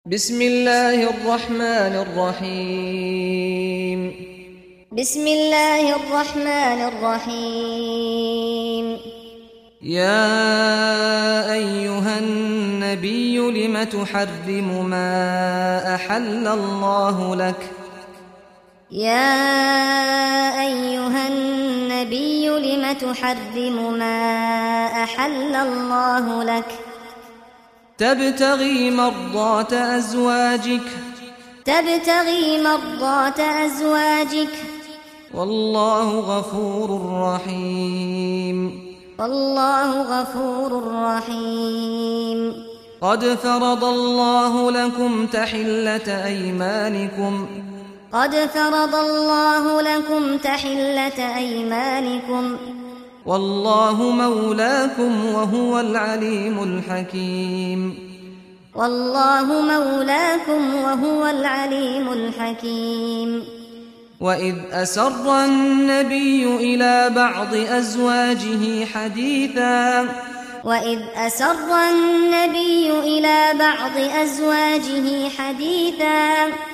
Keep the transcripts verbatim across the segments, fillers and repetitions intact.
بسم الله الرحمن الرحيم بسم الله الرحمن الرحيم يا أيها النبي لم تحرم ما أحل الله لك يا أيها النبي لم تحرم ما أحل الله لك تبتغي مرضات أزواجك تبتغي مرضات أزواجك والله غفور رحيم والله غفور رحيم قد فرض الله لكم تحلة أيمانكم قد فرض الله لكم تحلة أيمانكم والله مولاكم وهو العليم الحكيم والله مولاكم وهو العليم الحكيم وإذ أسر النبي إلى بعض أزواجه حديثا وإذ أسر النبي إلى بعض أزواجه حديثا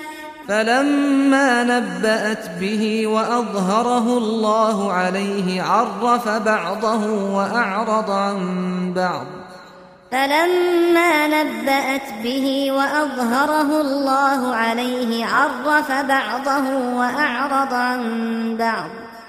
فلما نبأت به وأظهره الله عليه عرف بعضه وأعرض عن بعض فلما نبأت به وأظهره الله عليه عرف بعضه وأعرض عن بعض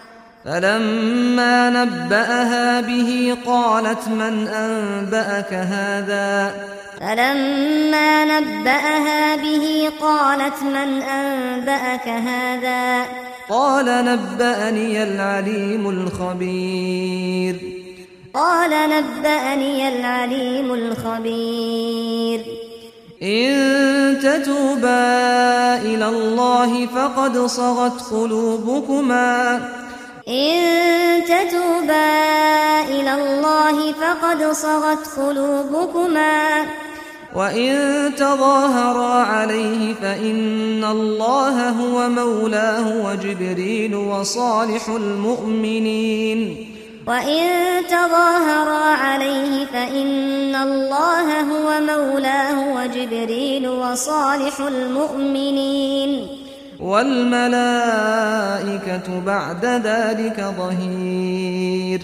فلما نبأها به قالت من أنبأك هذا فلما نبأها به قالت من أنبأك هذا قال نبأني العليم الخبير قال نبأني العليم الخبير إن تتوبا إلى الله فقد صغت قلوبكما إن تتوبا إلى الله فقد صغت قلوبكما وإن تظاهرا عليه فإن الله هو مولاه وجبريل وصالح المؤمنين وإن تظاهرا عليه فإن الله هو مولاه وجبريل وصالح المؤمنين والملائكة بعد ذلك ظهير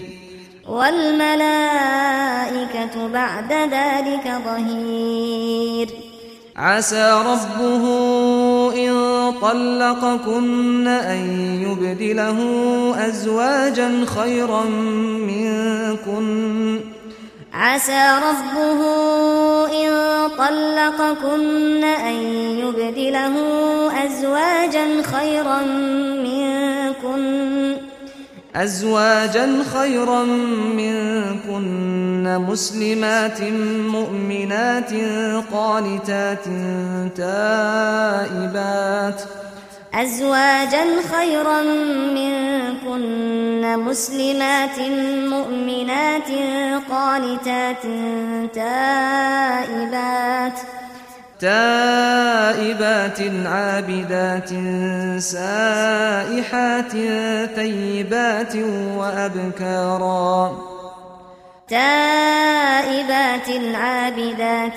والملائكة بعد ذلك ظهير عسى ربه إن طلقكن أن يبدله أزواجا خيرا منكن عسى ربه إن طلقكن أن يبدله أزواجا خيرا منكن أزواجا خيرا منكن مسلمات مؤمنات قانتات تائبات أزواجا خيرا منكن مسلمات مؤمنات قانتات تائبات تائبات عابدات سائحات ثيبات وأبكارا تائبات عابدات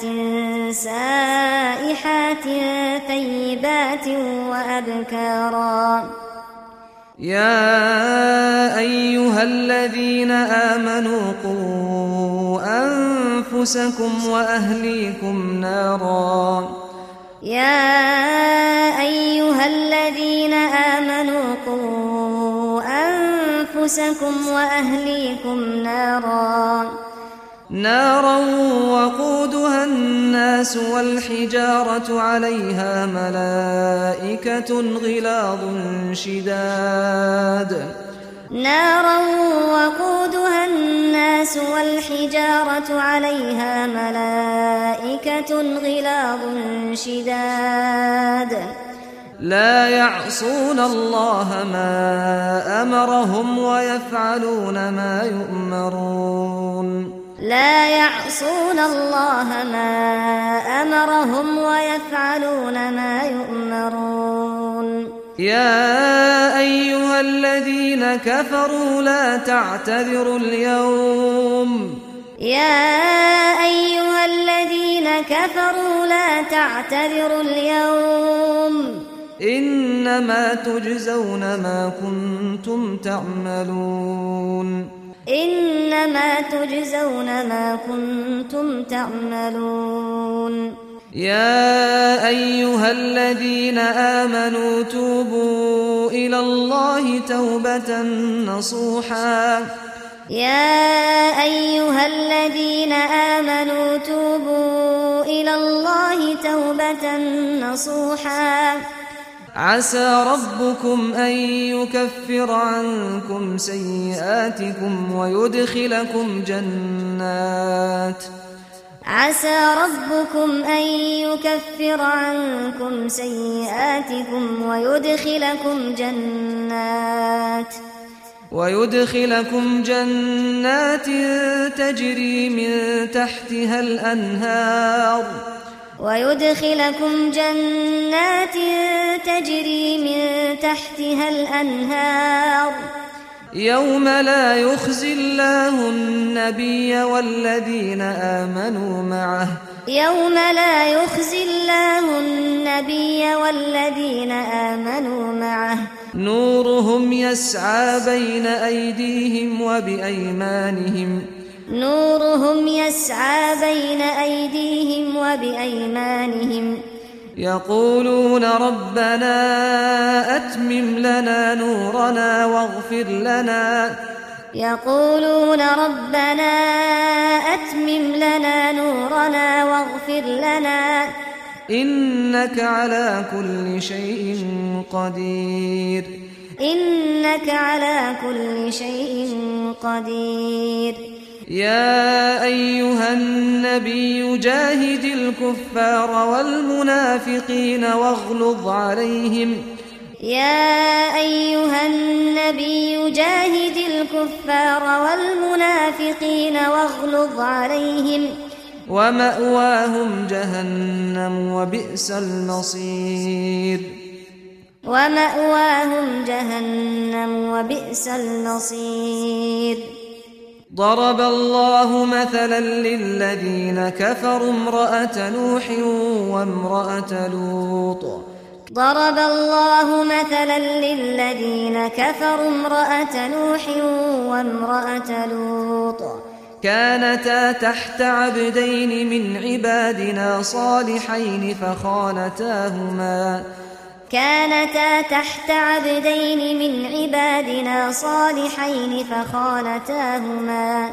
سائحات ثيبات وأبكارا يا أيها الذين آمنوا قوا أنفسكم وأهليكم نارا يا أيها الذين آمنوا قوا أنفسكم وأهليكم نارا نارا وقودها الناس والحجارة عليها ملائكة غلاظ شداد نارا وقودها الناس والحجارة عليها ملائكة غلاظ شداد لا يعصون الله ما أمرهم ويفعلون ما يؤمرون لا يعصون الله ما أمرهم ويفعلون ما يؤمرون يا أيها الذين كفروا لا تعتذروا اليوم يا أيها الذين كفروا لا تعتذروا اليوم إنما تجزون ما كنتم تعملون إنما تجزون ما كنتم تعملون يا أيها الذين آمنوا توبوا إلى الله توبة نصوحا يا أيها الذين آمنوا توبوا إلى الله توبة نصوحا عسى ربكم أن يكفر عنكم سيئاتكم ويدخلكم جنات عسى ربكم أن يكفر عنكم سيئاتكم ويدخلكم جنات ويدخلكم جنات تجري من تحتها الأنهار ويدخلكم جنات تجري من تحتها الأنهار يوم لا يخزي الله النبي والذين آمنوا معه يوم لا يخزي الله النبي والذين آمنوا معه نورهم يسعى بين أيديهم وبأيمانهم نورهم يسعى بين أيديهم وبأيمانهم يقولون ربنا أتمم لنا نورنا واغفر لنا يقولون ربنا أتمم لنا نورنا واغفر لنا إنك على كل شيء قدير إنك على كل شيء قدير يا أيها النبي جاهد الكفار والمنافقين واغلظ عليهم يا أيها النبي جاهد الكفار والمنافقين واغلظ عليهم ومأواهم جهنم وبئس المصير ومأواهم جهنم وبئس المصير ضرب الله مثلا للذين كفروا امرأة نوح وامرأة لوط ضرب الله مثلا للذين كفروا امرأة نوح وامرأة لوط كانتا تحت عبدين من عبادنا صالحين فخانتاهما كانتا تحت عبدين من عبادنا صالحين فخانتاهما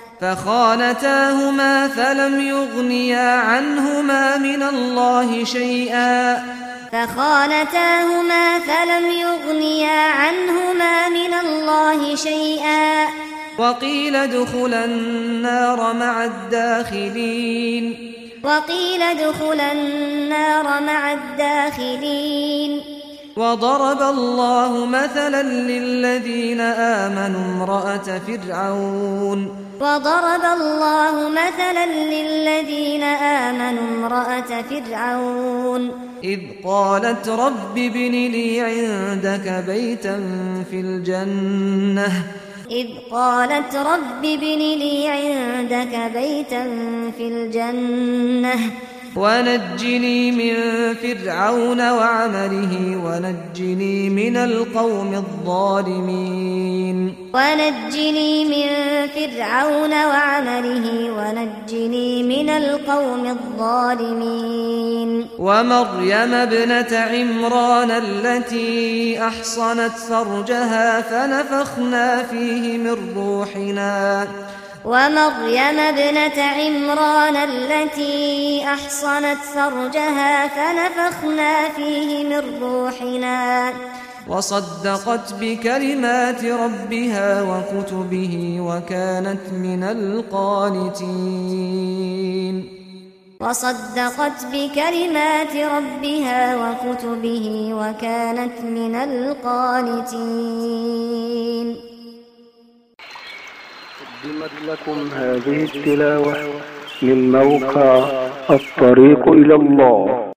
فخانتاهما فلم يغنيا عنهما من الله شيئا فخانتاهما فلم يغنيا عنهما من الله شيئا وقيل ادخلا النار مع الداخلين وقيل ادخلا النار مع الداخلين وضرب الله مثلا للذين آمنوا امرأة فرعون وضرب الله مثلا للذين آمنوا امرأة فرعون إذ قالت رب ابن لي عندك بيتا في الجنة إذ قالت رب ابن لي عندك بيتا في الجنة ونجني من فرعون وعمله ونجني من القوم الظالمين ونجني من فرعون وعمله ونجني من القوم الظالمين ومريم ابنة عمران التي أحصنت فرجها فنفخنا فيه من روحنا ومريم ابنة عمران التي أحصنت فرجها فنفخنا فيه من روحنا وصدقت بكلمات ربها وكتبه وكانت من القانتين وصدقت بكلمات ربها وكتبه وكانت من القانتين. قدمت لكم هذه التلاوة من موقع الطريق إلى الله.